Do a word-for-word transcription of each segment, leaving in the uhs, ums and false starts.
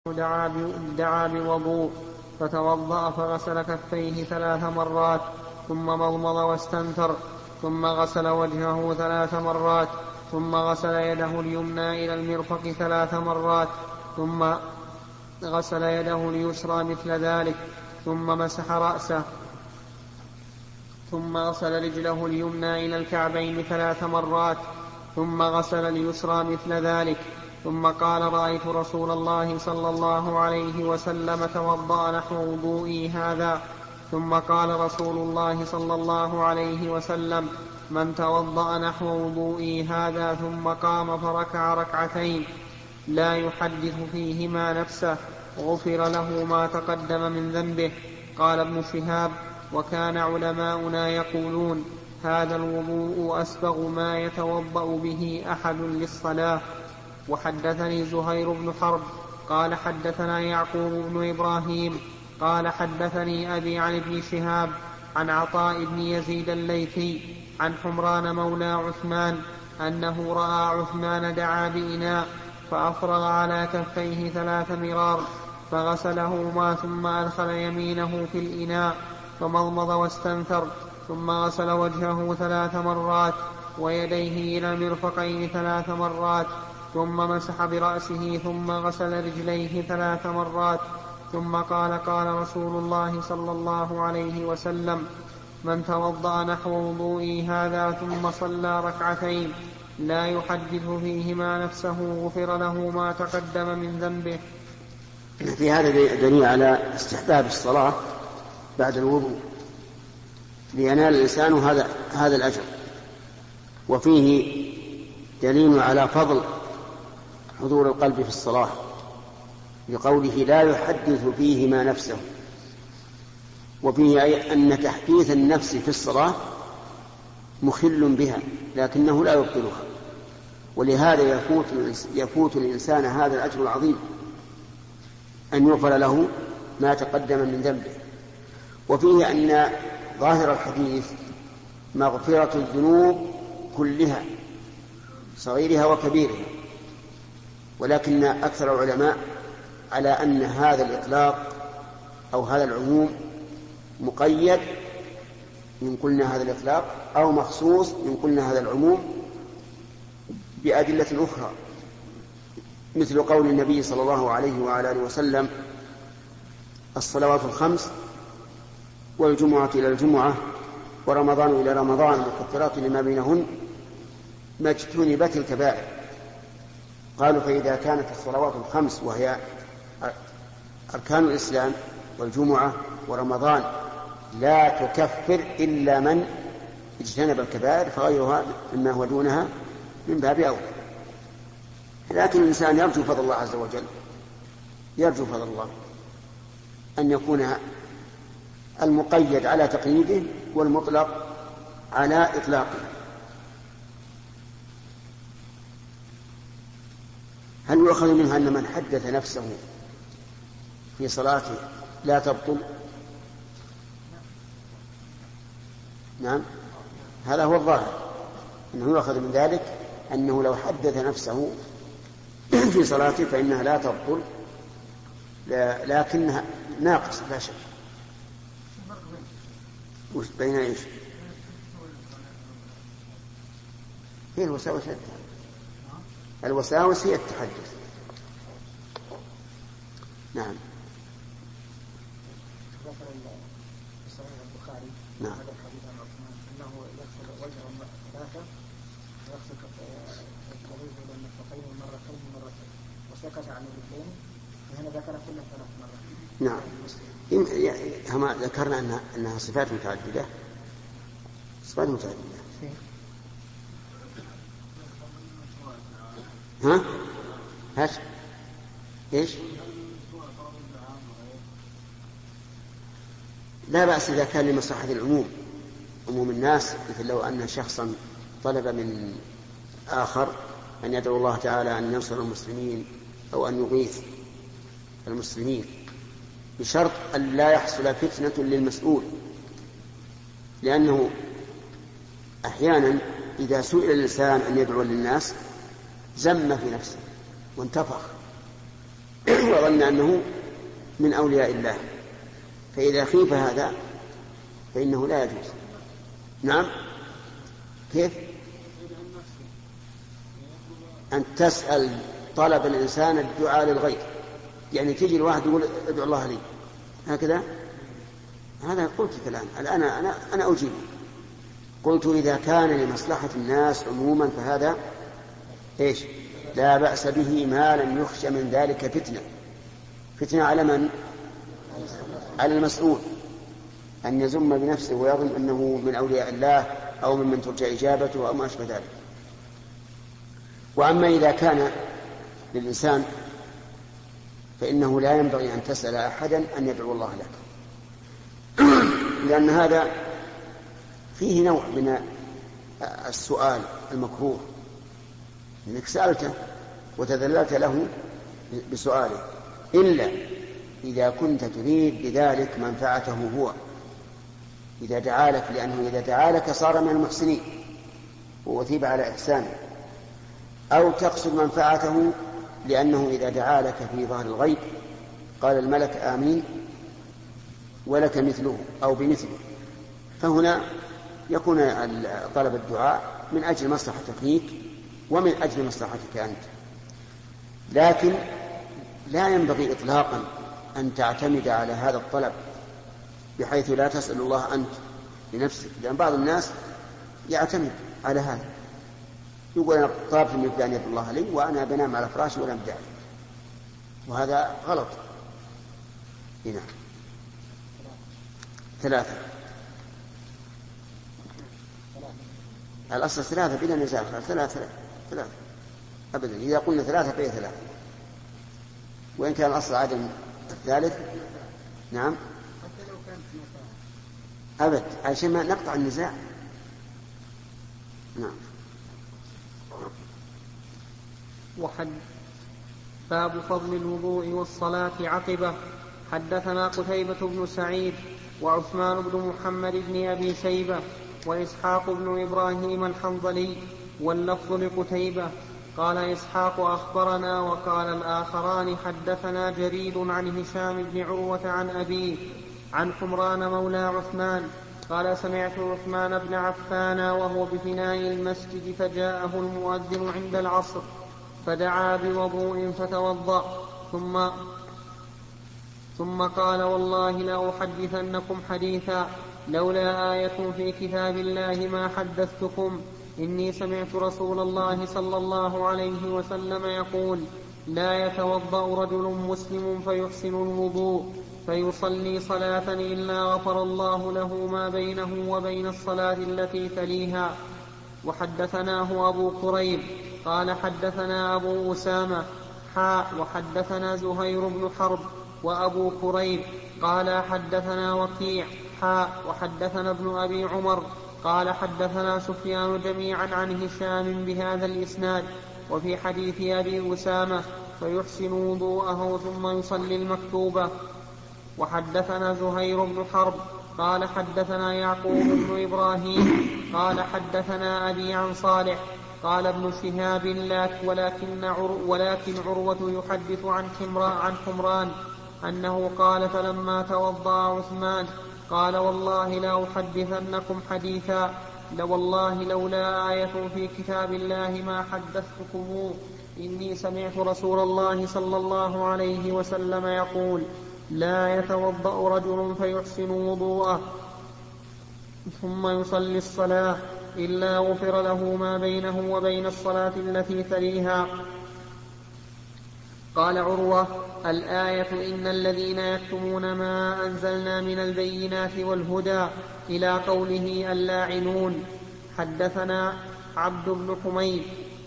دعا دعا بوضوء فتوضأ فغسل كفيه ثلاث مرات ثم مضمض واستنثر ثم غسل وجهه ثلاث مرات ثم غسل يده اليمنى إلى المرفق ثلاث مرات ثم غسل يده اليسرى مثل ذلك ثم مسح رأسه ثم غسل رجله اليمنى إلى الكعبين ثلاث مرات ثم غسل اليسرى مثل ذلك ثم قال: رأيت رسول الله صلى الله عليه وسلم توضأ نحو وضوئي هذا. ثم قال رسول الله صلى الله عليه وسلم: من توضأ نحو وضوئي هذا ثم قام فركع ركعتين لا يحدث فيهما نفسه غفر له ما تقدم من ذنبه. قال ابن شهاب: وكان علماؤنا يقولون هذا الوضوء أسبغ ما يتوضأ به أحد للصلاة. وحدثني زهير بن حرب قال حدثنا يعقوب بن إبراهيم قال حدثني أبي عن ابن شهاب عن عطاء بن يزيد الليثي عن حمران مولى عثمان أنه رأى عثمان دعا بإناء فأفرغ على كفيه ثلاث مرار فغسلهما ثم أدخل يمينه في الإناء فمضمض واستنثر ثم غسل وجهه ثلاث مرات ويديه إلى المرفقين ثلاث مرات ثم مسح برأسه ثم غسل رجليه ثلاث مرات ثم قال: قال رسول الله صلى الله عليه وسلم: من توضأ نحو وضوئي هذا ثم صلى ركعتين لا يحدث فيهما نفسه غفر له ما تقدم من ذنبه. في هذا دليل على استحباب الصلاة بعد الوضوء لينال الإنسان هذا هذا الأجر، وفيه دليل على فضل حضور القلب في الصلاة لقوله لا يحدث فيهما نفسه، وفيه أي أن تحديث النفس في الصلاة مخل بها لكنه لا يبطلها، ولهذا يفوت, يفوت الإنسان هذا الأجر العظيم أن يغفر له ما تقدم من ذنبه. وفيه أن ظاهر الحديث مغفرة الذنوب كلها صغيرها وكبيرها، ولكن أكثر العلماء على أن هذا الإطلاق أو هذا العموم مقيد من قلنا هذا الإطلاق أو مخصوص من قلنا هذا العموم بأدلة أخرى، مثل قول النبي صلى الله عليه وعلى آله وسلم: الصلوات الخمس والجمعة إلى الجمعة ورمضان إلى رمضان مكفرات لما بينهن ما اجتنبت الكبائر. قالوا: فإذا كانت الصلوات الخمس وهي أركان الإسلام والجمعة ورمضان لا تكفر إلا من اجتنب الكبائر فغيرها مما هو دونها من باب أولى. لكن الإنسان يرجو فضل الله عز وجل، يرجو فضل الله أن يكون المقيد على تقييده والمطلق على إطلاقه. هل يؤخذ منها أن من حدث نفسه في صلاته لا تبطل؟ نعم، هذا هو الظاهر، أنه يؤخذ من ذلك أنه لو حدث نفسه في صلاته فإنها لا تبطل، لكنها ناقص لا شك. بين إيش؟ هي الوساوس الوساوس هي التحدث. نعم. ذكر في صحيح البخاري نعم هذا الحديث عن عثمان انه يغسل وجهه ثلاثه ويغسل كفيه الى المرفقين مرتين مرتين وسكت عن الرجلين، وهنا ذكر كل ثلاث مرات. نعم. هم ذكرنا أنها, أنها صفات متعددة، صفات متعددة. ها؟ هات إيش؟ لا بأس إذا كان لمصلحة العموم، عموم الناس، مثل لو أن شخصا طلب من آخر أن يدعو الله تعالى أن ينصر المسلمين أو أن يغيث المسلمين بشرط أن لا يحصل فتنة للمسؤول، لأنه أحيانا إذا سئل الإنسان أن يدعو للناس زم في نفسه وانتفخ وظن أنه من أولياء الله، فإذا خيف هذا فإنه لا يجوز. نعم. كيف؟ أن تسأل طلب الإنسان الدعاء للغير، يعني تجي الواحد يقول ادعو الله لي هكذا، هذا قلت الآن الآن أنا أنا أجيب. قلت إذا كان لمصلحة الناس عموما فهذا إيش لا بأس به ما لم يخشى من ذلك فتنة. فتنة على من؟ على المسؤول، أن يزم بنفسه ويظن أنه من أولياء الله أو ممن ترجى إجابته أو ما أشبه ذلك. وأما إذا كان للإنسان فإنه لا ينبغي أن تسأل أحدا أن يدعو الله لك، لأن هذا فيه نوع من السؤال المكروه، أنك سألته وتذللت له بسؤاله، إلا إذا كنت تريد بذلك منفعته هو، إذا دعا لك، لأنه إذا دعا لك صار من المحسنين وأثيب على إحسانه، أو تقصد منفعته لأنه إذا دعا لك في ظهر الغيب قال الملك آمين ولك مثله أو بمثله، فهنا يكون طلب الدعاء من أجل مصلحتك فيك ومن أجل مصلحتك أنت. لكن لا ينبغي إطلاقا أن تعتمد على هذا الطلب بحيث لا تسأل الله أنت لنفسك، لأن بعض الناس يعتمد على هذا، يقول أنا طلبت من فلان يدعو الله لي وأنا بنام على فراشي ولم داعي، وهذا غلط. هنا ثلاثة، الأصل ثلاثة بلا نزاع، ثلاثة ثلاثة أبدا، إذا قلنا ثلاثة فهي ثلاثة، وإن كان الأصل عدم الثالث. نعم أبد، عشان ما نقطع النزاع. نعم. وحد باب فضل الوضوء والصلاة عقبه. حدثنا قتيبة بن سعيد وعثمان بن محمد بن أبي شيبة وإسحاق بن إبراهيم الحنظلي، واللفظ لقتيبة. قال إسحاق أخبرنا، وقال الآخران حدثنا جرير عن هشام بن عروة عن أبيه عن حمران مولى عثمان قال سمعت عثمان بن عفان وهو بفناء المسجد فجاءه المؤذن عند العصر فدعا بوضوء فتوضأ ثم ثم قال والله لأحدثنكم حديثا لولا آية في كتاب الله ما حدثتكم، إني سمعت رسول الله صلى الله عليه وسلم يقول لا يتوضأ رجل مسلم فيحسن الوضوء فيصلي صلاة إلا غفر الله له ما بينه وبين الصلاة التي تليها. وحدثناه أبو قريب قال حدثنا أبو أسامة حاء وحدثنا زهير بن حرب وأبو قريب قال حدثنا وكيع حاء وحدثنا ابن أبي عمر قال حدثنا سفيان جميعا عن هشام بهذا الإسناد. وفي حديث أبي أسامة فيحسن وضوءه ثم يصلي المكتوبة. وحدثنا زهير بن حرب قال حدثنا يعقوب بن إبراهيم قال حدثنا أبي عن صالح قال ابن شهاب ولكن, عر ولكن عروة يحدث عن حمران, عن حمران أنه قال فلما توضأ عثمان قال والله لا أحدثنكم حديثا لوالله لولا آية في كتاب الله ما حدثتكم، إني سمعت رسول الله صلى الله عليه وسلم يقول لا يتوضأ رجل فيحسن وضوءه ثم يصلي الصلاة إلا غفر له ما بينه وبين الصلاة التي تليها. قال عروة الآية إن الذين يكتمون ما أنزلنا من البينات والهدى إلى قوله اللاعنون. حدثنا عبد بن حميد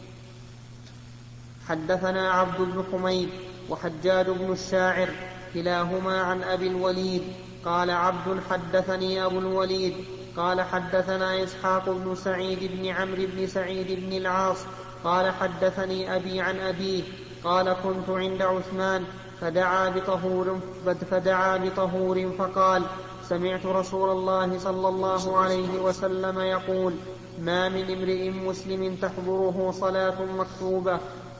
حدثنا عبد بن حميد وحجاج بن الشاعر كلاهما عن أبي الوليد قال عبد حدثني أبو الوليد قال حدثنا إسحاق بن سعيد بن عمرو بن سعيد بن العاص قال حدثني أبي عن أبيه قال كنت عند عثمان فدعا بطهور, فدعا بطهور فقال سمعت رسول الله صلى الله عليه وسلم يقول ما من امرئ مسلم تحضره صلاة مكتوبة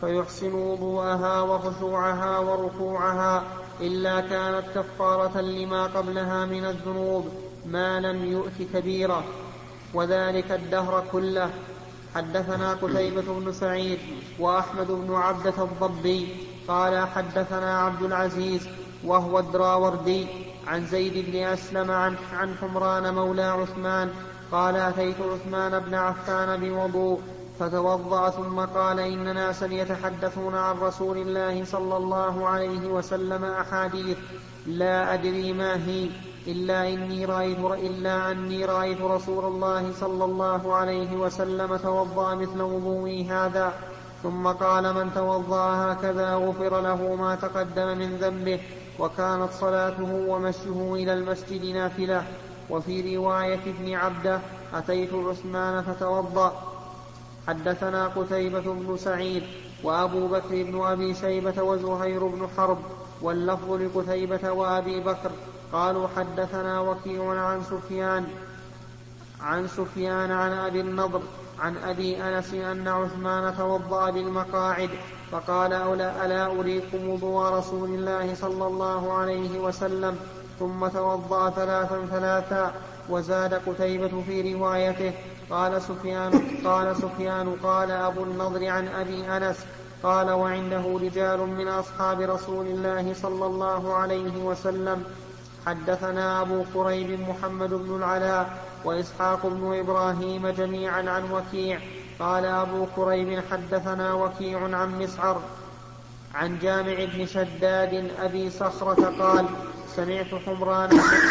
فيحسن وضوءها وخشوعها وركوعها إلا كانت كفارة لما قبلها من الذنوب ما لم يؤت كبيرة، وذلك الدهر كله. حدثنا قتيبة بن سعيد وأحمد بن عبدة الضبي قال حدثنا عبد العزيز وهو الدراوردي عن زيد بن أسلم عن, عن حمران مولى عثمان قال أتيت عثمان بن عفان بوضوء فتوضأ ثم قال إن ناسا يتحدثون عن رسول الله صلى الله عليه وسلم أحاديث لا أدري ما هي إلا, إني رأيت إلا أني رأيت رسول الله صلى الله عليه وسلم توضأ مثل وضوئي هذا، ثم قال من توضأ هكذا غفر له ما تقدم من ذنبه، وكانت صلاته ومشيه إلى المسجد نافلة. وفي رواية ابن عبده أتيت عثمان فتوضأ. حدثنا قتيبة بن سعيد وأبو بكر بن أبي شيبة وزهير بن حرب واللفظ لقتيبة وأبي بكر قالوا حدثنا وكيع عن سفيان عن سفيان عن أبي النضر عن أبي أنس أن عثمان توضأ بالمقاعد فقال ألا أريكم وضوء رسول الله صلى الله عليه وسلم، ثم توضأ ثلاثا ثلاثا. وزاد قتيبة في روايته قال سفيان قال سفيان قال أبو النضر عن أبي أنس قال وعنده رجال من أصحاب رسول الله صلى الله عليه وسلم. حدثنا أبو قريب محمد بن العلاء وإسحاق بن إبراهيم جميعا عن وكيع قال أبو قريب حدثنا وكيع عن مسعر عن جامع بن شداد أبي صخرة قال سمعت حمران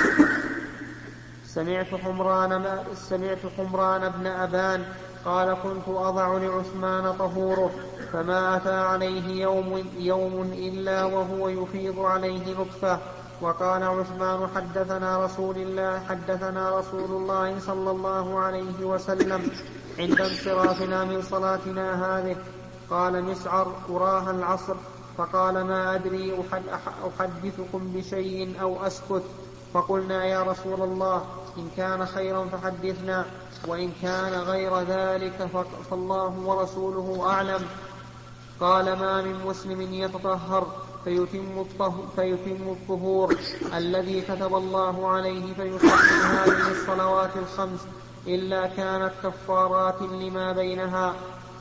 سمعت حمران سمعت حمران بن أبان قال كنت أضع لعثمان طهوره فما أتى عليه يوم, يوم إلا وهو يفيض عليه نطفة. وقال عثمان حدثنا رسول الله حدثنا رسول الله صلى الله عليه وسلم عند انصرافنا من صلاتنا هذه. قال مسعر أراها العصر، فقال ما أدري أحدثكم بشيء أو أسكت. فقلنا يا رسول الله إن كان خيرا فحدثنا، وإن كان غير ذلك فالله ورسوله أعلم. قال ما من مسلم يتطهر فيتم, فيتم الطهور الذي كتب الله عليه فيصلي هذه الصلوات الخمس إلا كانت كفارات لما بينها.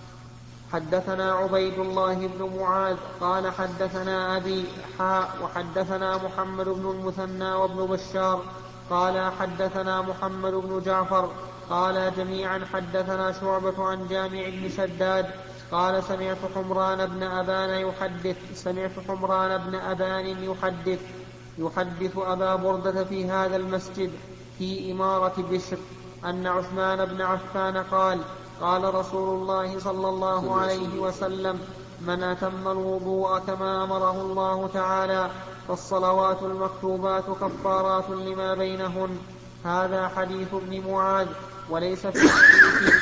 حدثنا عبيد الله بن معاذ قال حدثنا أبي حاء وحدثنا محمد بن المثنى وابن بشار قال حدثنا محمد بن جعفر قال جميعا حدثنا شعبة عن جامع بن شداد قال سمعت حمران بن أبان يحدث سمعت حمران بن أبان يحدث يحدث أبا بردة في هذا المسجد في إمارة بشر أن عثمان بن عفان قال قال رسول الله صلى الله عليه وسلم من أتم الوضوء كما أمره الله تعالى فالصلوات المكتوبات كفارات لما بينهن. هذا حديث ابن معاذ وليس في حديث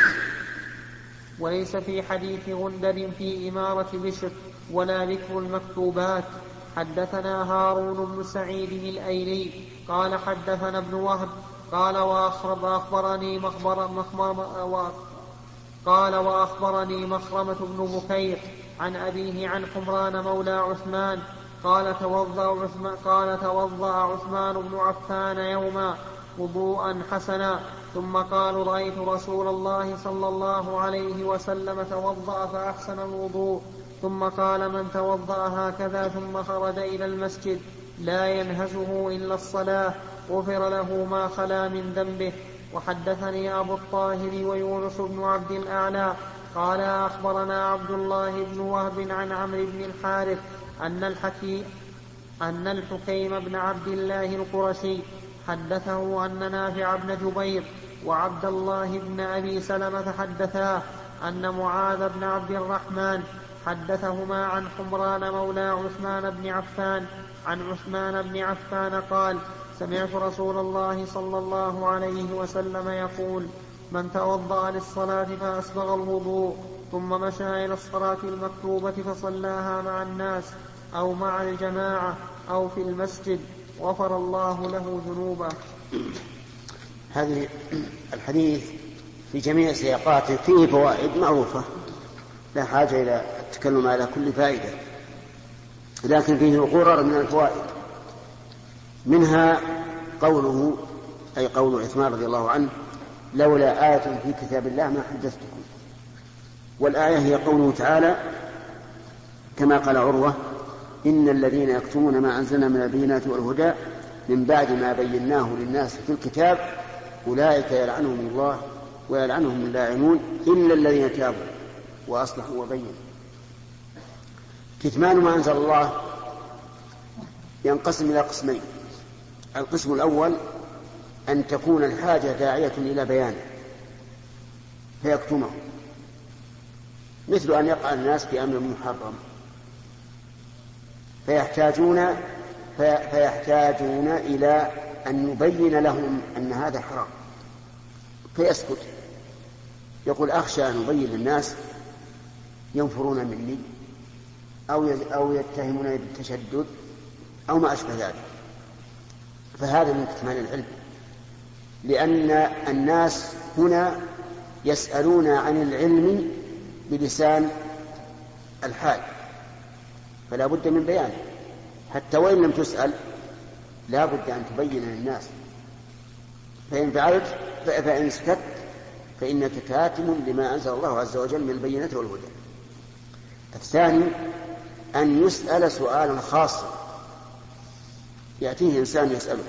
وليس في حديث غندر في إمارة بشر ولا ذكر المكتوبات. حدثنا هارون بن سعيد الأيلي قال حدثنا ابن وهب قال وأخبرني مخبر مخبر قال وأخبرني مخرمة بن بكير عن أبيه عن حمران مولى عثمان قال توضأ عثمان, قال توضأ عثمان بن عفان يوما وضوءا حسنا ثم قال رأيت رسول الله صلى الله عليه وسلم توضأ فأحسن الوضوء ثم قال من توضأ هكذا ثم خرج إلى المسجد لا ينهزه إلا الصلاة غفر له ما خلا من ذنبه. وحدثني أبو الطاهر ويونس بن عبد الأعلى قال أخبرنا عبد الله بن وهب عن عمرو بن الحارث أن الحكيم أن الحكيم بن عبد الله القرشي حدثه أن نافع بن جبير وعبد الله بن أبي سلمة حدثاه أن معاذ بن عبد الرحمن حدثهما عن حمران مولى عثمان بن عفان عن عثمان بن عفان قال سمعت رسول الله صلى الله عليه وسلم يقول من توضأ للصلاة فأسبغ الوضوء ثم مشى إلى الصلاة المكتوبة فصلاها مع الناس أو مع الجماعة أو في المسجد غفر الله له ذنوبه. هذه الحديث في جميع سياقاته فيه فوائد معروفة لا حاجة إلى التكلم على كل فائدة، لكن فيه غرر من الفوائد. منها قوله أي قول عثمان رضي الله عنه: لولا آية في كتاب الله ما حدثتكم. والآية هي قوله تعالى كما قال عروة: إن الذين يكتمون ما أنزلنا من البينات والهدى من بعد ما بيناه للناس في الكتاب أولئك يلعنهم الله ويلعنهم اللاعنون إلا الذين تابوا وأصلحوا وبينوا. كتمان ما أنزل الله ينقسم إلى قسمين: القسم الأول أن تكون الحاجة داعية إلى بيانه فيكتمه، مثل أن يقع الناس في أمر محرم فيحتاجون فيحتاجون إلى أن يبين لهم أن هذا حرام فيسكت، يقول: أخشى أن أبين للناس ينفرون مني أو أو يتهمون بالتشدد أو ما أشبه ذلك. فهذا من كتمان العلم، لأن الناس هنا يسألون عن العلم بلسان الحال، فلا بد من بيانه، حتى وإن لم تسأل لا بد أن تبين للناس. فإن فعلت فإن سكت فإنك كاتم لما أنزل الله عز وجل من البينات والهدى. الثاني أن يسأل سؤالا خاصا، يأتيه إنسان يسأله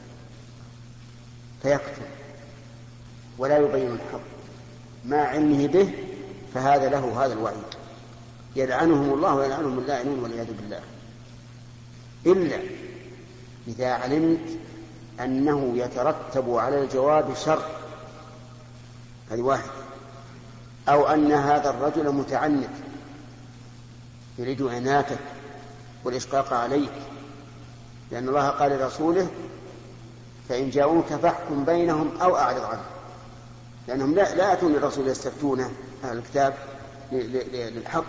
فيكتم ولا يبين الحق مع علمه به، فهذا له هذا الوعيد: يلعنهم الله ويلعنهم اللاعنون والعياذ بالله. إلا إذا علمت أنه يترتب على الجواب شر، هذه واحد، أو أن هذا الرجل متعنت يريد عناتك والإشقاق عليك، لأن الله قال لرسوله: فإن جاءوك فاحكم بينهم أو أعرض عنهم، لأنهم لا, لا يأتون للرسول يستفتونه أهل الكتاب للحق.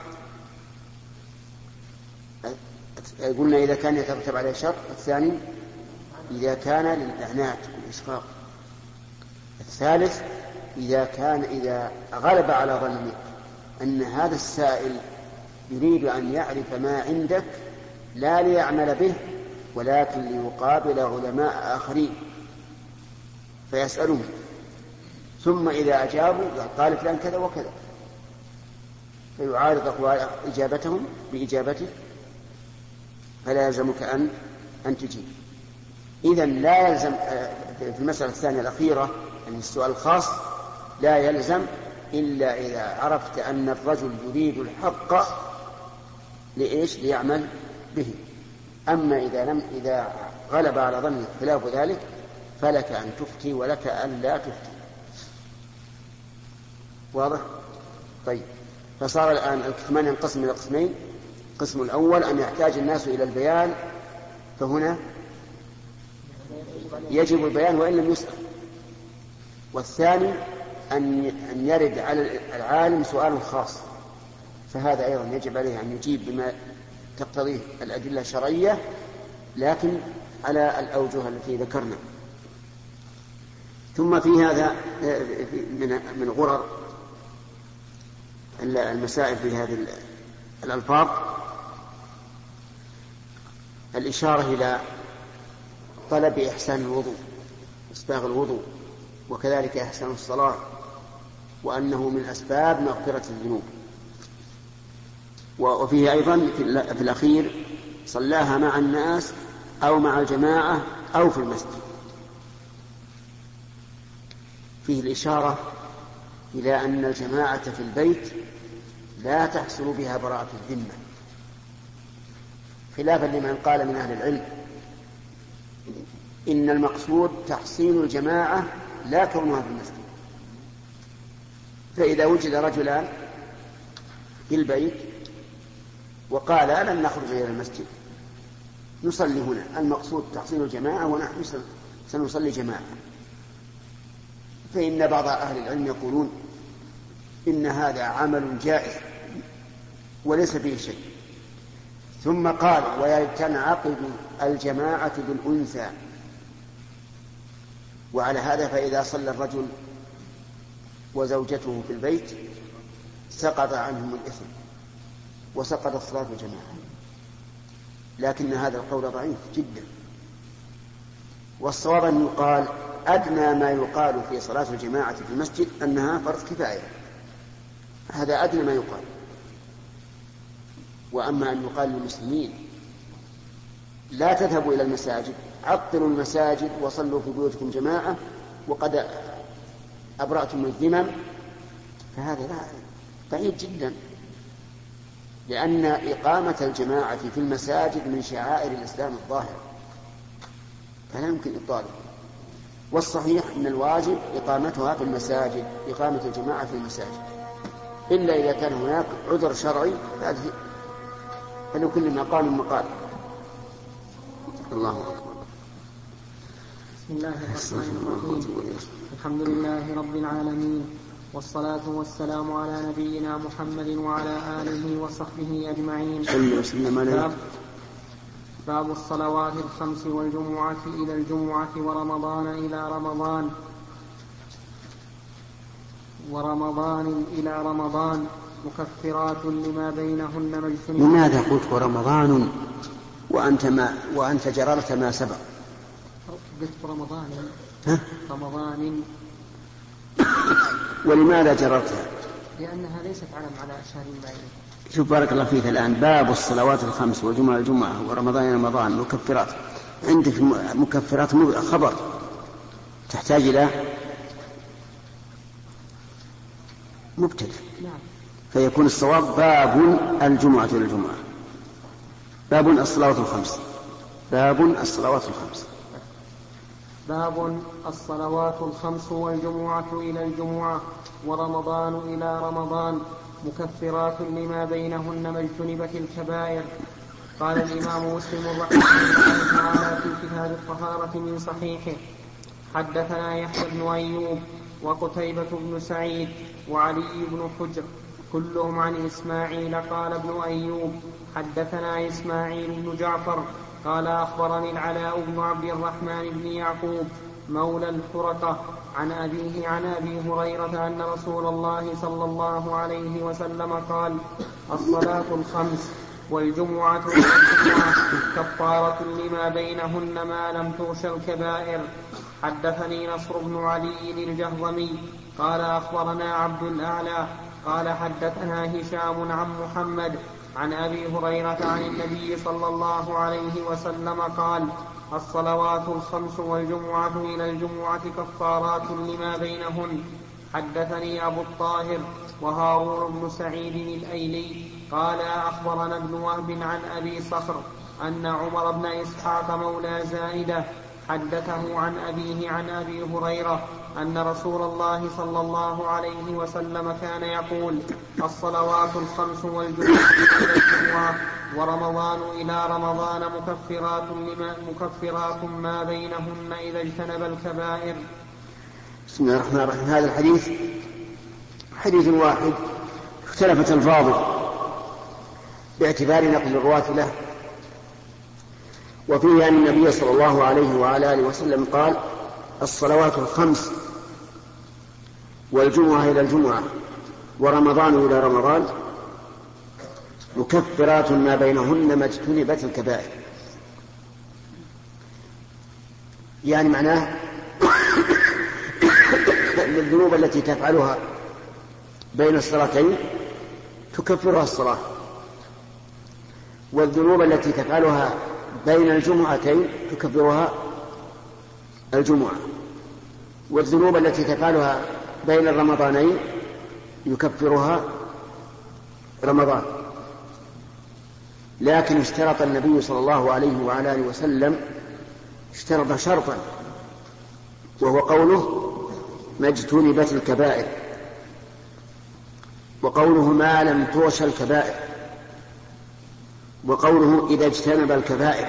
قلنا إذا كان يترتب عليه شر. الثاني إذا كان للإعنات والإشقاق. الثالث إذا كان إذا غلب على ظنك أن هذا السائل يريد أن يعرف ما عندك لا ليعمل به ولكن ليقابل علماء آخرين فيسألهم، ثم إذا أجابوا قال فلان كذا وكذا، فيعارض أقوال إجابتهم بإجابته، فلا يلزمك أن أن تجيب. إذن لا يلزم في المسألة الثانية الأخيرة أن السؤال الخاص لا يلزم إلا إذا عرفت أن الرجل يريد الحق لإيش؟ ليعمل به. أما إذا لم إذا غلب على ظنك خلاف ذلك فلك أن تفتي ولك أن لا تفتي. واضح؟ طيب، فصار الآن الكتمان ينقسم إلى قسمين: القسم الأول أن يحتاج الناس إلى البيان، فهنا يجب البيان وإن لم يسأل. والثاني أن يرد على العالم سؤال خاص، فهذا أيضا يجب عليه أن يجيب بما تقتضيه الأدلة الشرعية لكن على الأوجه التي ذكرنا. ثم في هذا من غرر المسائل في هذه الألفاظ الإشارة إلى طلب إحسان الوضوء، إسباغ الوضوء، وكذلك إحسان الصلاة، وأنه من أسباب مغفرة الذنوب. وفيه أيضا في الأخير صلاها مع الناس أو مع الجماعة أو في المسجد، فيه الإشارة إلى أن الجماعة في البيت لا تحصل بها براءة الذمة، خلافا لمن قال من أهل العلم إن المقصود تحصين الجماعة لا كونها في المسجد. فإذا وجد رجلان في البيت وقال لن نخرج إلى المسجد نصلي هنا، المقصود تحصين الجماعة ونحن سنصلي جماعة، فإن بعض أهل العلم يقولون إن هذا عمل جائز وليس فيه شيء. ثم قال ويتنعقد الجماعة بالأنثى، وعلى هذا فإذا صلى الرجل وزوجته في البيت سقط عنهم الإثم، وسقطت صلاة الجماعة، لكن هذا القول ضعيف جدا، والصواب أن يقال أدنى ما يقال في صلاة الجماعة في المسجد أنها فرض كفاية، هذا أدنى ما يقال. وأما أن يقال للمسلمين لا تذهبوا إلى المساجد، عطلوا المساجد وصلوا في بيوتكم جماعة وقد أبرأتم الذمم، فهذا بعيد جدا، لأن إقامة الجماعة في المساجد من شعائر الإسلام الظاهرة، فلا يمكن إبطاله. والصحيح أن الواجب إقامتها في المساجد، إقامة الجماعة في المساجد، إلا إذا كان هناك عذر شرعي هذه فلكل مقام مقال. الله أكبر. بسم الله الرحمن الرحيم. الحمد لله رب العالمين، والصلاة والسلام على نبينا محمد وعلى آله وصحبه أجمعين. باب, باب الصلوات الخمس والجمعة إلى الجمعة ورمضان إلى رمضان ورمضان إلى رمضان مكفرات لما بينهن مجتنبات. لماذا قلت ورمضان وأنت, ما وأنت جررت ما سبق؟ قلت رمضان. ها؟ رمضان. ولماذا جررتها؟ لأنها ليست علم على أشهر بعيدة. شوف بارك الله فيك، الآن باب الصلوات الخمس والجمعة الجمعة ورمضان رمضان مكفرات، عندك مكفرات خبر تحتاج إلى مبتدأ. نعم. فيكون الصواب باب الجمعة للجمعة، باب الصلوات الخمس، باب الصلوات الخمس. باب الصلوات الخمس والجمعة إلى الجمعة ورمضان إلى رمضان مكفرات لما بينهن ما اجتنبت الكبائر. قال الإمام مسلم رحمه الله تعالى في كتاب الطهارة من صحيحه: حدثنا يحيى بن أيوب وقتيبة بن سعيد وعلي بن حجر كلهم عن إسماعيل. قال ابن أيوب: حدثنا إسماعيل بن جعفر قال أخبرني العلاء بن عبد الرحمن بن يعقوب مولى الحرقة عن أبيه عن أبي هريرة أن رسول الله صلى الله عليه وسلم قال: الصلاة الخمس والجمعة والجمعة كفارة لما بينهن ما لم تغش الكبائر. حدثني نصر بن علي الجهضمي قال أخبرنا عبد الأعلى قال حدثنا هشام عن محمد عن أبي هريرة عن النبي صلى الله عليه وسلم قال: الصلوات الخمس والجمعة إلى الجمعة كفارات لما بينهن. حدثني أبو الطاهر وهارون بن سعيد الأيلي قال أخبرنا ابن وهب عن أبي صخر أن عمر بن إسحاق مولى زائدة حدثه عن أبيه عن أبي هريرة أن رسول الله صلى الله عليه وسلم كان يقول: الصلوات الخمس والجمعة إلى الجمعة ورمضان إلى رمضان مكفرات لما مكفرات ما بينهن إذا اجتنب الكبائر. بسم الله الرحمن الرحيم. هذا الحديث حديث واحد اختلفت الفاظه باعتبار نقل الرواة له، وفيه أن النبي صلى الله عليه وعلى آله وسلم قال: الصلوات الخمس والجمعة إلى الجمعة ورمضان إلى رمضان مكفرات ما بينهن ما اجتنبت الكبائر. يعني معناه أن الذنوب التي تفعلها بين الصلاتين تكفرها الصلاة، والذنوب التي تفعلها بين الجمعتين تكفرها الجمعة، والذنوب التي تفعلها بين الرمضانين يكفرها رمضان. لكن اشترط النبي صلى الله عليه وعلى آله وسلم اشترط شرطا، وهو قوله: ما اجتنبت الكبائر، وقوله: ما لم توش الكبائر، وقوله: إذا اجتنب الكبائر.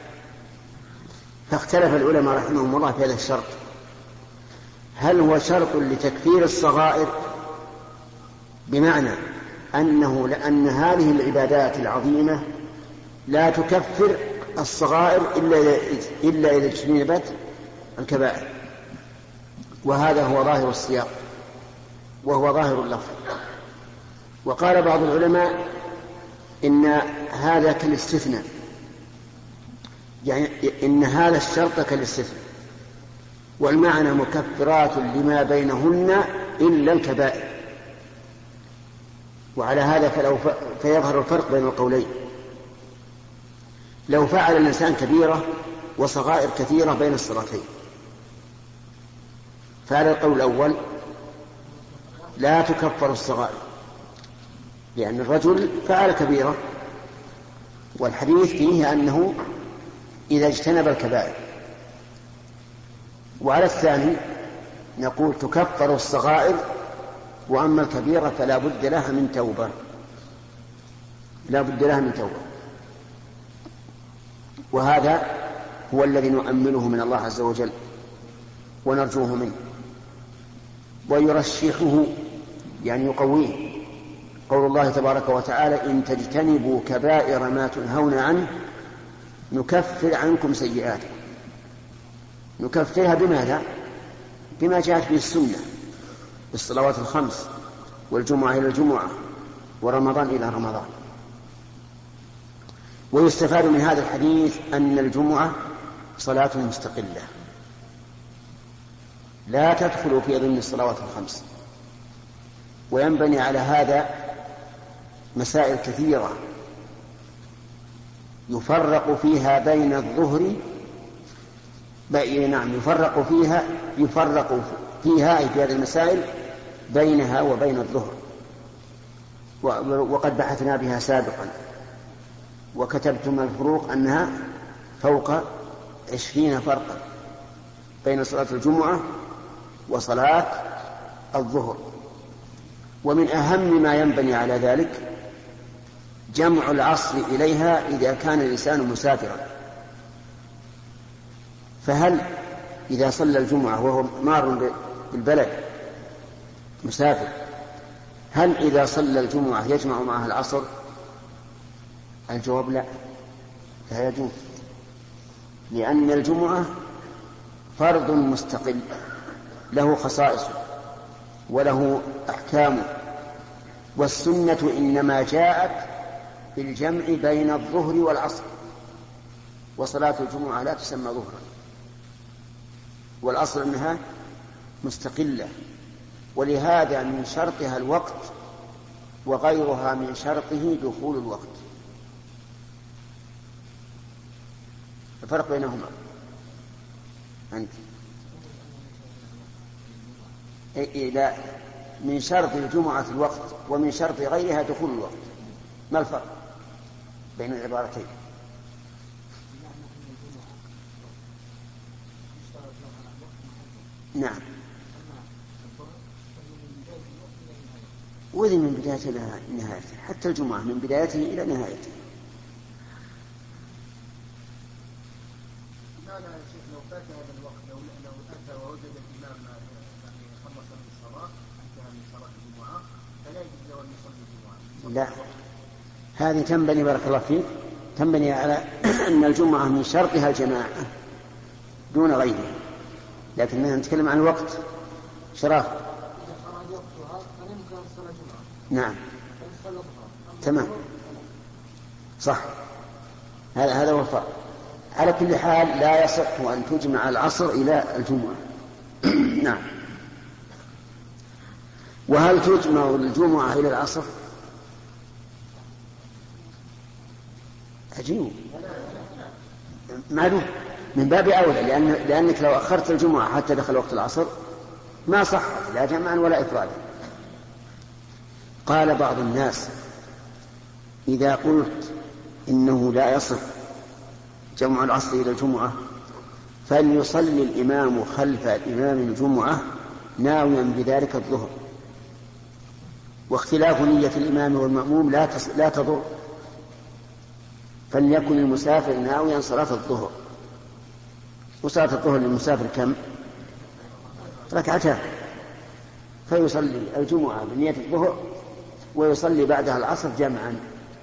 فاختلف العلماء رحمهم الله في هذا الشرط، هل هو شرط لتكفير الصغائر، بمعنى أنه لأن هذه العبادات العظيمة لا تكفر الصغائر إلا إذا اجتنبت الكبائر، وهذا هو ظاهر إن هذا كالاستثناء، يعني إن هذا الشرط كالاستثناء، والمعنى مكفرات لما بينهن إلا الكبائر. وعلى هذا فلو ف... فيظهر الفرق بين القولين. لو فعل الإنسان كبيرة وصغائر كثيرة بين الصلاتين، فعلى القول الأول لا تكفر الصغائر، لأن الرجل فعل كبيرة، والحديث فيه أنه إذا اجتنب الكبائر. وعلى الثاني نقول تكفر الصغائر، وأما الكبيرة فلا بد لها من توبة، لا بد لها من توبة. وهذا هو الذي نؤمله من الله عز وجل ونرجوه منه، ويرشحه يعني يقويه. قول الله تبارك وتعالى: إن تجتنبوا كبائر ما تنهون عنه نكفر عنكم سيئاتكم. نكفرها بماذا؟ بما جاءت به السنة، بالصلوات الخمس، والجمعة إلى الجمعة، ورمضان إلى رمضان. ويستفاد من هذا الحديث أن الجمعة صلاة مستقلة لا تدخل في ضمن الصلوات الخمس. وينبني على هذا مسائل كثيرة يفرق فيها بين الظهر بقي نعم يفرق فيها يفرق فيها أي في هذه المسائل بينها وبين الظهر، وقد بحثنا بها سابقا وكتبتم الفروق أنها فوق عشرين فرقا بين صلاة الجمعة وصلاة الظهر. ومن أهم ما ينبني على ذلك جمع العصر إليها إذا كان الإنسان مسافرا. فهل إذا صلى الجمعة وهو مار بالبلد مسافر، هل إذا صلى الجمعة يجمع معها العصر؟ الجواب لا، لا يجوز، لأن الجمعة فرض مستقل له خصائصه وله أحكامه، والسنة إنما جاءت بالجمع بين الظهر والعصر، وصلاة الجمعة لا تسمى ظهرا، والأصل أنها مستقلة، ولهذا من شرطها الوقت، وغيرها من شرطه دخول الوقت. الفرق بينهما أنت إلى من شرط الجمعة الوقت، ومن شرط غيرها دخول الوقت. ما الفرق بين العبارتين؟ نعم، وذي من بدايته إلى نهايته، حتى الجمعة من بدايته إلى نهايته. لو فات هذا الوقت، لو لو أتى ووجد الإمام يعني خلص من الصلاة، انتهى من صلاة الجمعة، فلا يجوز له أن يصلي الجمعة. لا، هذه تنبني بارك الله فيك، تنبني على أن الجمعة من شرطها الجماعة دون غيرها، لكننا نتكلم عن الوقت. شراف نعم تمام صح، هذا هذا هو الفرق. على كل حال لا يصح أن تجمع العصر إلى الجمعة. نعم. وهل تجمع الجمعة إلى العصر؟ عجيب، معلوم من باب أولى، لأن لأنك لو أخرت الجمعة حتى دخل وقت العصر ما صحت لا جمعا ولا إفرادا. قال بعض الناس: إذا قلت إنه لا يصح جمع العصر إلى الجمعة فليصلي الإمام خلف الإمام الجمعة ناويا بذلك الظهر، واختلاف نية الإمام والمأموم لا لا تضر، فليكن المسافر ناويا صلاة الظهر. وصلاة الظهر للمسافر كم؟ ركعتان، فيصلي الجمعة بنية الظهر ويصلي بعدها العصر جمعا.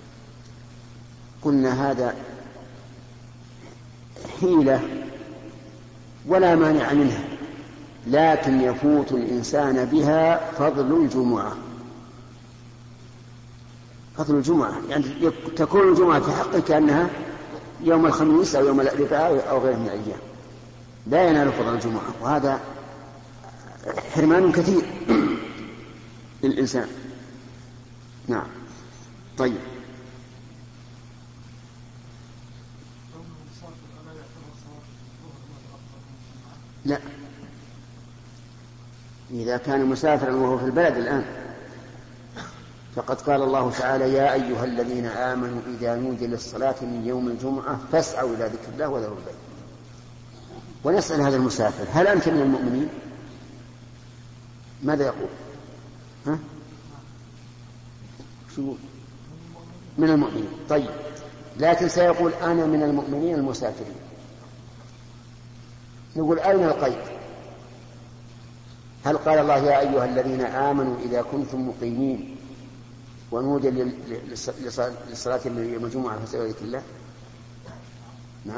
قلنا هذا حيلة ولا مانع منها، لكن يفوت الإنسان بها فضل الجمعة، فضل الجمعة يعني تكون الجمعة في حقه كأنها يوم الخميس أو يوم الأربعاء أو غيره من الأيام، لا ينال فضل الجمعة، وهذا حرمان كثير للإنسان. نعم. طيب. لا، إذا كان مسافرا وهو في البلد الآن، فقد قال الله تعالى: يا أيها الذين آمنوا إذا نودي للصلاة من يوم الجمعة فاسعوا إلى ذكر الله وذروا البيع. ونسأل هذا المسافر: هل أنت من المؤمنين؟ ماذا يقول؟ ها؟ شو؟ من المؤمنين. طيب، لكن سيقول: أنا من المؤمنين المسافرين. نقول: أين القيد؟ هل قال الله: يا أيها الذين آمنوا إذا كنتم مقيمين ونودي للصلاة يوم الجمعة فاسعوا إلى ذكر الله؟ نعم.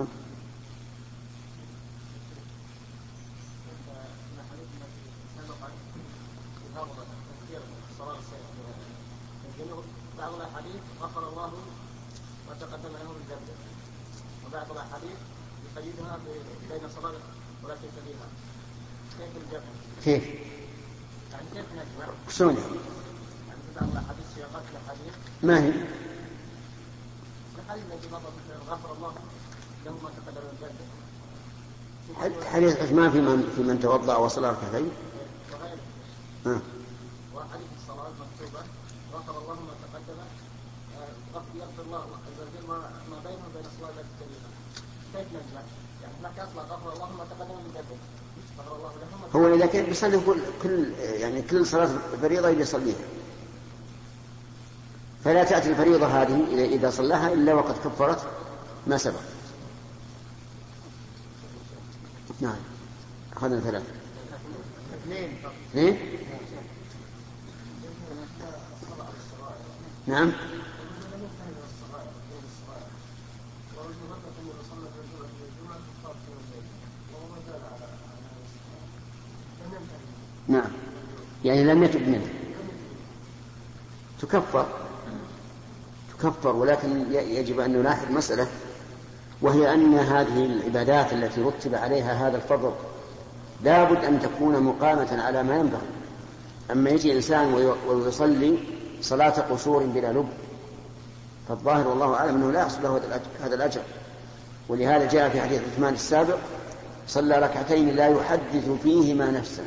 بعض الأحاديث غفر الله ما تقدم له من ذنبه، وبعض الأحاديث يقيدها بين صلاة ولا شيء فيها. كيف الجمع؟ كيف؟ يعني كيف نجمع؟ شلون؟ يعني بعض الأحاديث سياقات الأحاديث ما هي؟ الحديث الذي مضى غفر الله له ما تقدم من ذنبه. حديث عثمان في من في من توضأ وصلى ركعتين. وغيره. وحديث الصلاة مكتوبة غفر الله ما تقدم، يغفر الله عز وجل ما بينه وبين الصلاة التي تليها. كيف نجمع؟ يعني هناك أصلا غفر الله ما تقدم من ذنبه. غفر الله له. هو إذا كان بيصلي كل كل يعني كل صلاة فريضة يصليها، فلا تأتي الفريضة هذه إذا صلاها إلا وقد كفرت ما سبق. نعم. أخذنا ثلاثة. اثنين. اثنين. نعم. نعم، يعني لم يتب منه تكفر تكفر ولكن يجب أن نلاحظ مسألة، وهي أن هذه العبادات التي رتب عليها هذا الفضل لا بد أن تكون مقامة على ما ينبغي. أما يجي إنسان ويصلي صلاة قصور بلا لب، فالظاهر والله أعلم أنه لا يحصل له هذا الأجر. ولهذا جاء في حديث عثمان السابق: صلى ركعتين لا يحدث فيهما نفسا.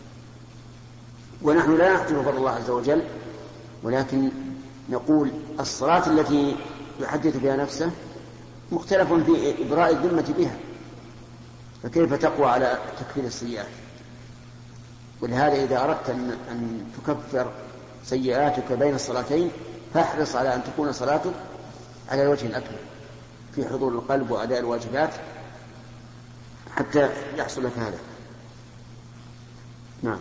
ونحن لا نحجر فضل الله عز وجل، ولكن نقول الصلاة التي يحدث بها نفسه مختلف في إبراء الذمة بها، فكيف تقوى على تكفير السيئات؟ ولهذا إذا أردت أن تكفر سيئاتك بين الصلاتين فاحرص على أن تكون صلاتك على الوجه الأكمل في حضور القلب وأداء الواجبات حتى يحصل لك هذا. نعم.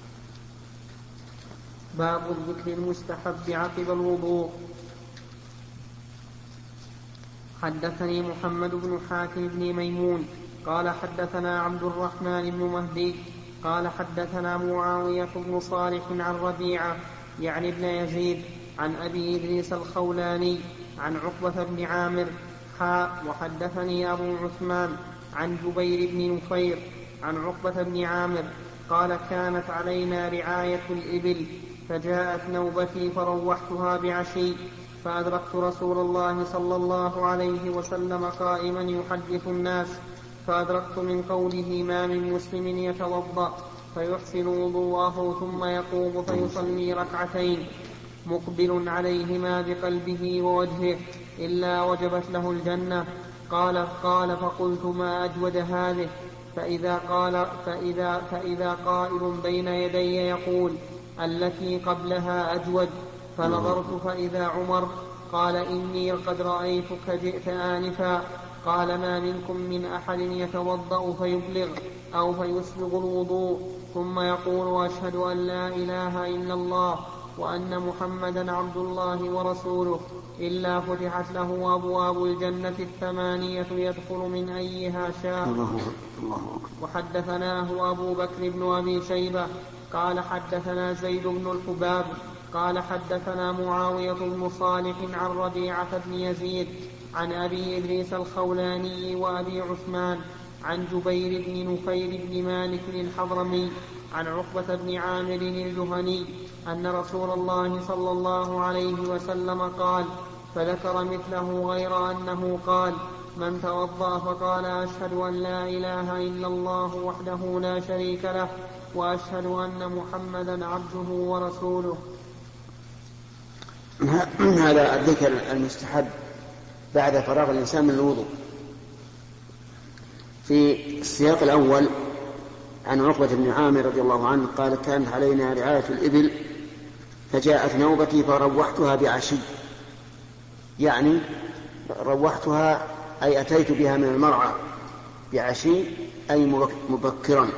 باب الذكر المستحب عقب الوضوء. حدثني محمد بن حاتم بن ميمون قال حدثنا عبد الرحمن بن مهدي قال حدثنا معاوية بن صالح عن ربيعة يعني ابن يزيد عن أبي إدريس الخولاني عن عقبة بن عامر حاء وحدثني أبو عثمان عن جبير بن نفير عن عقبة بن عامر قال كانت علينا رعاية الإبل فجاءت نوبتي فروحتها بعشي فأدركت رسول الله صلى الله عليه وسلم قائما يحدث الناس فأدركت من قوله ما من مسلم يتوضأ فيحسن وضوءه ثم يقوم فيصلي ركعتين مقبل عليهما بقلبه ووجهه إلا وجبت له الجنة. قال قال فقلت ما أجود هذه فإذا, قال فإذا, فإذا قائل بين يدي يقول التي قبلها أجود فنظرت فإذا عمر قال إني قد رأيتك جئت آنفا قال ما منكم من أحد يتوضأ فيبلغ أو فيسبغ الوضوء ثم يقول أشهد أن لا إله إلا الله وأن محمدا عبد الله ورسوله إلا فتحت له أبواب الجنة الثمانية يدخل من أيها شاء. وحدثناه أبو بكر بن أبي شيبة قال حدثنا زيد بن الحباب قال حدثنا معاوية بن صالح عن ربيعة بن يزيد عن أبي إدريس الخولاني وأبي عثمان عن جبير بن نفير بن مالك الحضرمي عن عقبة بن عامر الجهني أن رسول الله صلى الله عليه وسلم قال، فذكر مثله غير أنه قال: من توضأ فقال أشهد أن لا إله إلا الله وحده لا شريك له وأشهد أن محمدا عبده ورسوله. هذا الذكر المستحب بعد فراغ الإنسان من الوضوء. في السياق الأول عن عقبة بن عامر رضي الله عنه قال: كانت علينا رعاية الإبل فجاءت نوبتي فروحتها بعشي، يعني روحتها أي أتيت بها من المرعى بعشي أي مبكرا.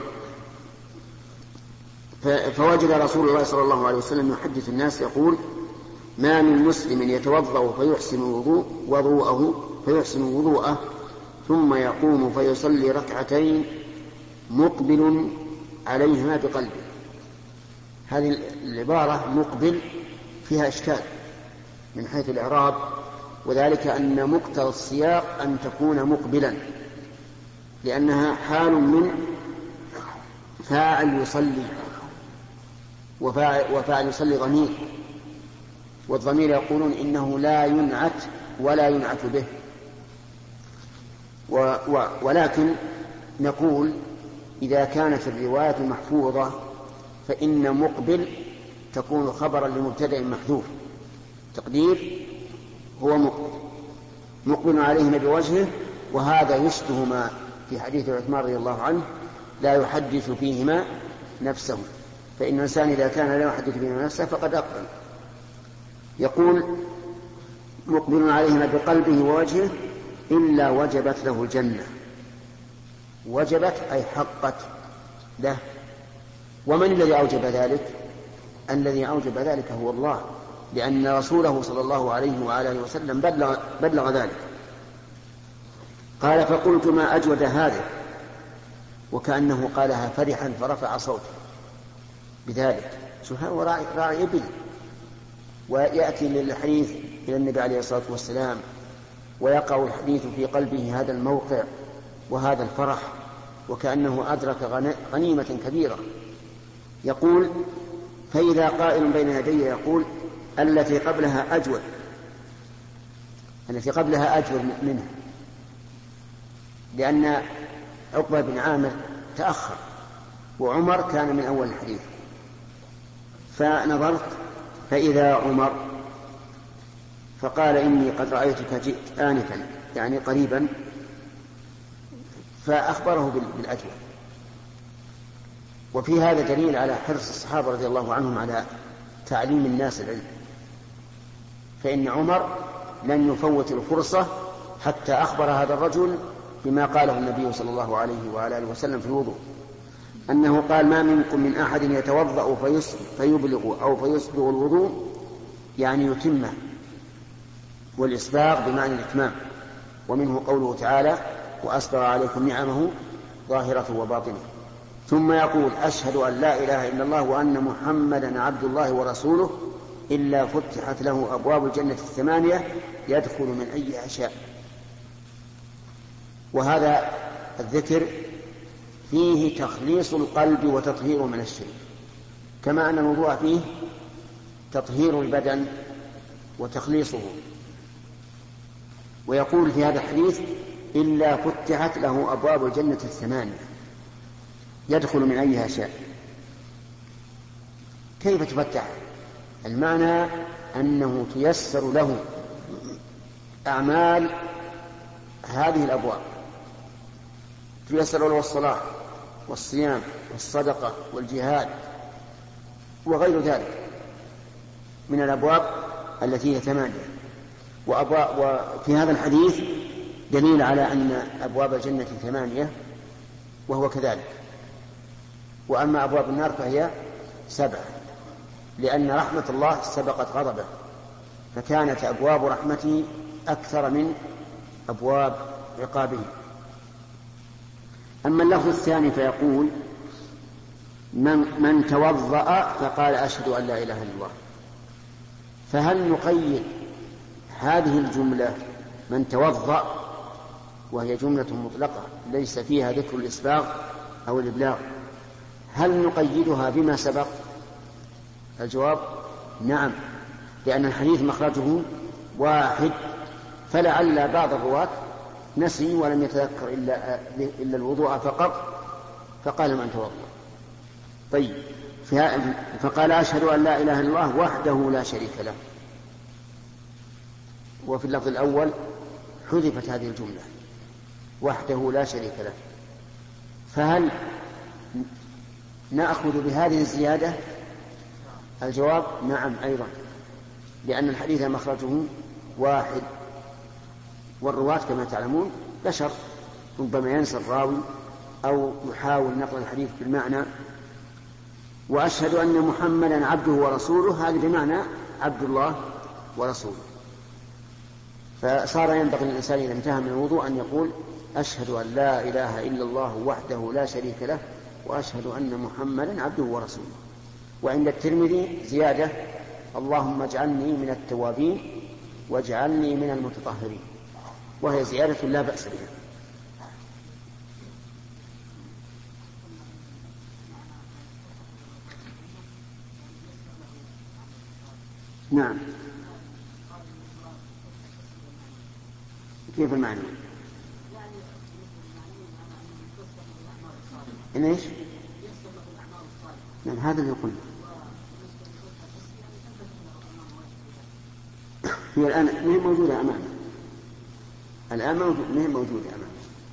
فوجد رسول الله صلى الله عليه وسلم يحدث الناس يقول: ما من مسلم يتوضأ فيحسن وضوء وضوءه فيحسن وضوءه ثم يقوم فيصلي ركعتين مقبل عليهما بقلبه. هذه العبارة مقبل فيها إشكال من حيث الإعراب، وذلك أن مقتضى السياق أن تكون مقبلا، لأنها حال من فاعل يصلي، وفاعل, وفاعل يصلي ضمير، والضمير يقولون إنه لا ينعت ولا ينعت به. و و ولكن نقول إذا كانت الرواية محفوظة فإن مقبل تكون خبرا لمبتدأ محذوف، تقدير هو مقبل مقبل عليهما بوجهه، وهذا يشبه ما في حديث عثمان رضي الله عنه: لا يحدث فيهما نفسه، فإن الإنسان إذا كان لا يحدث فيهما نفسه فقد أقبل. يقول: مقبل عليهما بقلبه ووجهه إلا وجبت له الجنة. وجبت أي حقت له. ومن الذي أوجب ذلك؟ الذي أوجب ذلك هو الله، لأن رسوله صلى الله عليه وآله وسلم بلغ, بلغ ذلك. قال: فقلت ما أجود هذا، وكأنه قالها فرحا فرفع صوته بذلك. سبحانه، راعي, راعي إبل، ويأتي للحديث إلى النبي عليه الصلاة والسلام ويقع الحديث في قلبه هذا الموقع وهذا الفرح، وكأنه أدرك غنيمة كبيرة. يقول: فإذا قائل بين يدي يقول: التي قبلها أجود، التي قبلها أجود منها، لأن عقبة بن عامر تأخر وعمر كان من أول الحديث. فنظرت فإذا عمر فقال: إني قد رأيتك جئت آنفا، يعني قريبا، فأخبره بالأجود. وفي هذا دليل على حرص الصحابة رضي الله عنهم على تعليم الناس العلم، فإن عمر لن يفوت الفرصة حتى أخبر هذا الرجل بما قاله النبي صلى الله عليه وآله وسلم في الوضوء، أنه قال: ما منكم من أحد يتوضأ فيبلغ أو فيسبغ الوضوء، يعني يتمه، والإسباغ بمعنى الإتمام. ومنه قوله تعالى: وأسبغ عليكم نعمه ظاهرة وباطنة. ثم يقول: أشهد أن لا إله إلا الله وأن محمدا عبد الله ورسوله إلا فتحت له أبواب الجنة الثمانية يدخل من أي شاء. وهذا الذكر فيه تخليص القلب وتطهيره من الشرك، كما أن الوضوء فيه تطهير البدن وتخليصه. ويقول في هذا الحديث: إلا فتحت له أبواب الجنة الثمانية يدخل من أيها شاء. كيف تفتح؟ المعنى أنه تيسر له أعمال هذه الأبواب، تيسر له الصلاة والصيام والصدقة والجهاد وغير ذلك من الأبواب التي هي ثمانية. وفي هذا الحديث دليل على أن أبواب الجنة ثمانية، وهو كذلك. وأما أبواب النار فهي سبعة، لأن رحمة الله سبقت غضبه، فكانت أبواب رحمته أكثر من أبواب عقابه. أما اللفظ الثاني فيقول: من, من توضأ فقال أشهد أن لا إله إلا الله، فهل نقيد هذه الجملة من توضأ وهي جملة مطلقة ليس فيها ذكر الإسباغ أو الإبلاغ، هل نقيدها بما سبق؟ الجواب نعم، لأن الحديث مخرجه واحد، فلعل بعض الرواة نسي ولم يتذكر إلا, إلا الوضوء فقط فقال من توضأ. طيب، فقال أشهد أن لا إله إلا الله وحده لا شريك له. وفي اللفظ الأول حذفت هذه الجملة وحده لا شريك له، فهل نأخذ بهذه الزيادة؟ الجواب نعم أيضا، لأن الحديث مخرجه واحد، والرواة كما تعلمون بشر، ربما ينسى الراوي أو يحاول نقل الحديث بالمعنى. وأشهد أن محمدا عبده ورسوله، هذا بمعنى عبد الله ورسوله. فصار ينبغي للإنسان إذا انتهى من الوضوء أن يقول أشهد أن لا إله إلا الله وحده لا شريك له وأشهد أن محمدا عبده ورسوله. وعند الترمذي زيادة اللهم اجعلني من التوابين واجعلني من المتطهرين، وهي زيادة لا بأس بها. نعم. كيف المعنى؟ إن إيش؟ نعم، هذا اللي قلنا. هي الآن ما هي موجودة أمامنا، الآن ما هي موجودة أمامنا.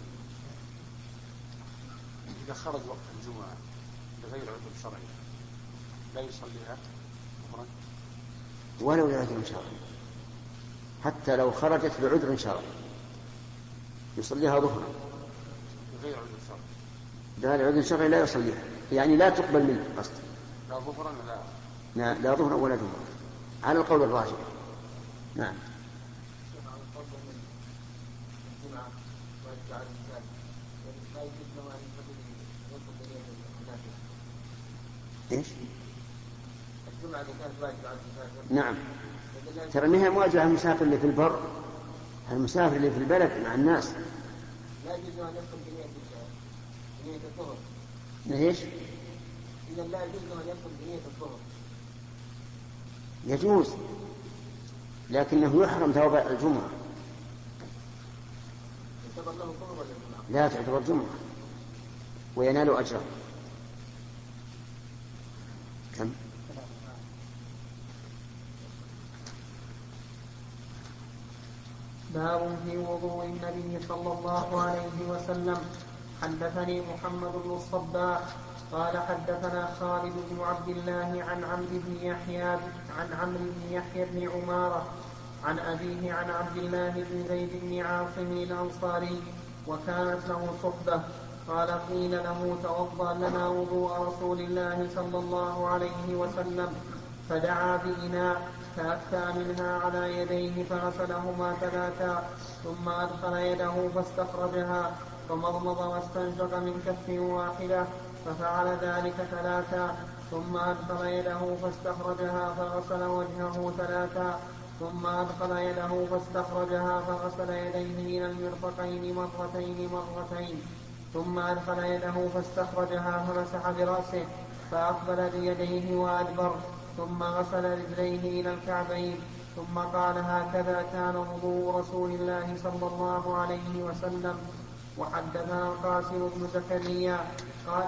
إذا خرج وقت الجمعة بغير عذر شرعي لا يصليها ظهرا ولو لعذر شرعي، حتى لو خرجت بعذر شرعي يصليها ظهرا بغير عذر شرعي. لا، لعذر شرعي لا يصليها، يعني لا تقبل منه قصد. لا ظهرا ولا لا, لا ظهرا ولا جمعة على القول الراجح. نعم. إيش؟ الجمعة اللي كانت واجبة على المسافر. نعم. ترى ما هي مواجهة المسافر اللي في البر، المسافر اللي في البلد مع الناس. لا يجوز أن يدخل بنية بنية الظهر. إيش؟ إذا لا يجوز أن يدخل بنية الظهر. يجوز، لكنه يحرم ثواب الجمعة. يعتبر له ظهر ولا جمعة؟ لا تعتبر جمعة وينال أجرا. كم؟ باب في وضوء النبي صلى الله عليه وسلم. حدثني محمد بن الصباح قال حدثنا خالد بن عبد الله عن عمرو بن يحيى عن عمرو بن يحيى بن عمارة عن أبيه عن عبد الله بن زيد بن عاصم الأنصاري وكانت له صحبة قال قيل له توضأ لنا وضوء رسول الله صلى الله عليه وسلم، فدعا بإناء فأكفأ منها على يديه فغسلهما ثلاثا ثم أدخل يده فاستخرجها فمضمض واستنشق من كف واحدة ففعل ذلك ثلاثا ثم أدخل يده فاستخرجها فغسل وجهه ثلاثا ثم أدخل يده فاستخرجها فغسل يديه إلى المرفقين مرتين مرتين ثم أدخل يده فاستخرجها فمسح برأسه فأقبل بيديه وأدبر ثم غسل رجليه إلى الكعبين ثم قال هكذا كان وضوء رسول الله صلى الله عليه وسلم. وحدثنا القاسم بن زكريا قال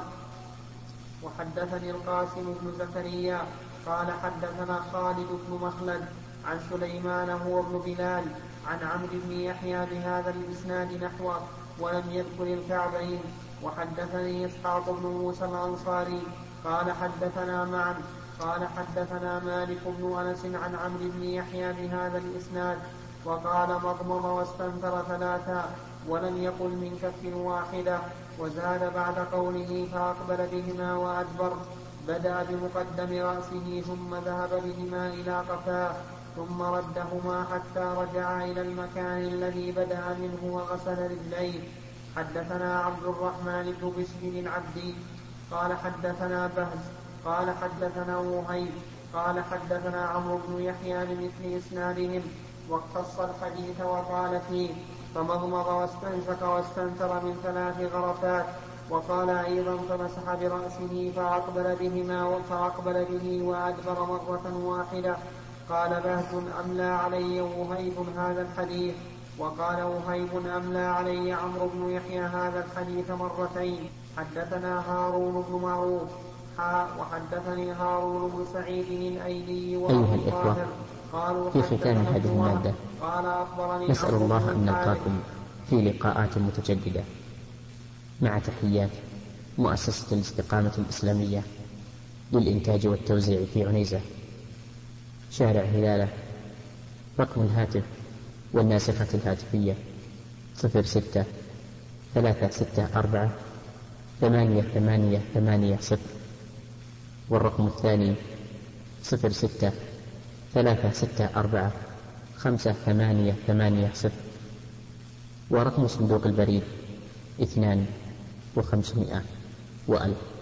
وحدثني القاسم بن زكريا قال حدثنا خالد بن مخلد عن سليمان هو بن بلال عن عمرو بن يحيى بهذا الإسناد نحوه ولم يذكر الكعبين. وحدثني إسحاق بن موسى الأنصاري قال حدثنا معا قال حدثنا مالك بن أنس عن عمرو بن يحيى بهذا الإسناد وقال مضمض واستنثر ثلاثا ولم يقل من كف واحدة. وزاد بعد قوله فأقبل بهما وأدبر بدأ بمقدم رأسه ثم ذهب بهما إلى قفاه ثم ردهما حتى رجع إلى المكان الذي بدأ منه وغسل رجليه. حدثنا عبد الرحمن بن بشر العبدي قال حدثنا بهز قال حدثنا وهيب قال حدثنا عمرو بن يحيى بمثل إسنادهم واقتص الحديث وقال فيه فمضمض واستنشق واستنثر من ثلاث غرفات. وقال أيضا فمسح برأسه فأقبل بهما فأقبل به وأدبر مرة واحدة. قال بهز أملى علي وهيب هذا الحديث. وقال وهيب أملى علي عمرو بن يحيى هذا الحديث مرتين. حدثنا هارون بن معروف وحدثني هارون بن سعيد الأيلي أيها الإخوة، في ختام هذه المادة نسأل الله أن نلقاكم في لقاءات متجددة مع تحيات مؤسسة الاستقامة الإسلامية للإنتاج والتوزيع في عنيزة، شارع هلالة. رقم الهاتف والناسخة الهاتفية صفر ستة ثلاثة ستة أربعة ثمانية ثمانية ثمانية صفر، والرقم الثاني صفر ستة ثلاثة ستة أربعة خمسة ثمانية ثمانية صفر، ورقم صندوق البريد اثنان وخمسمائة وألف.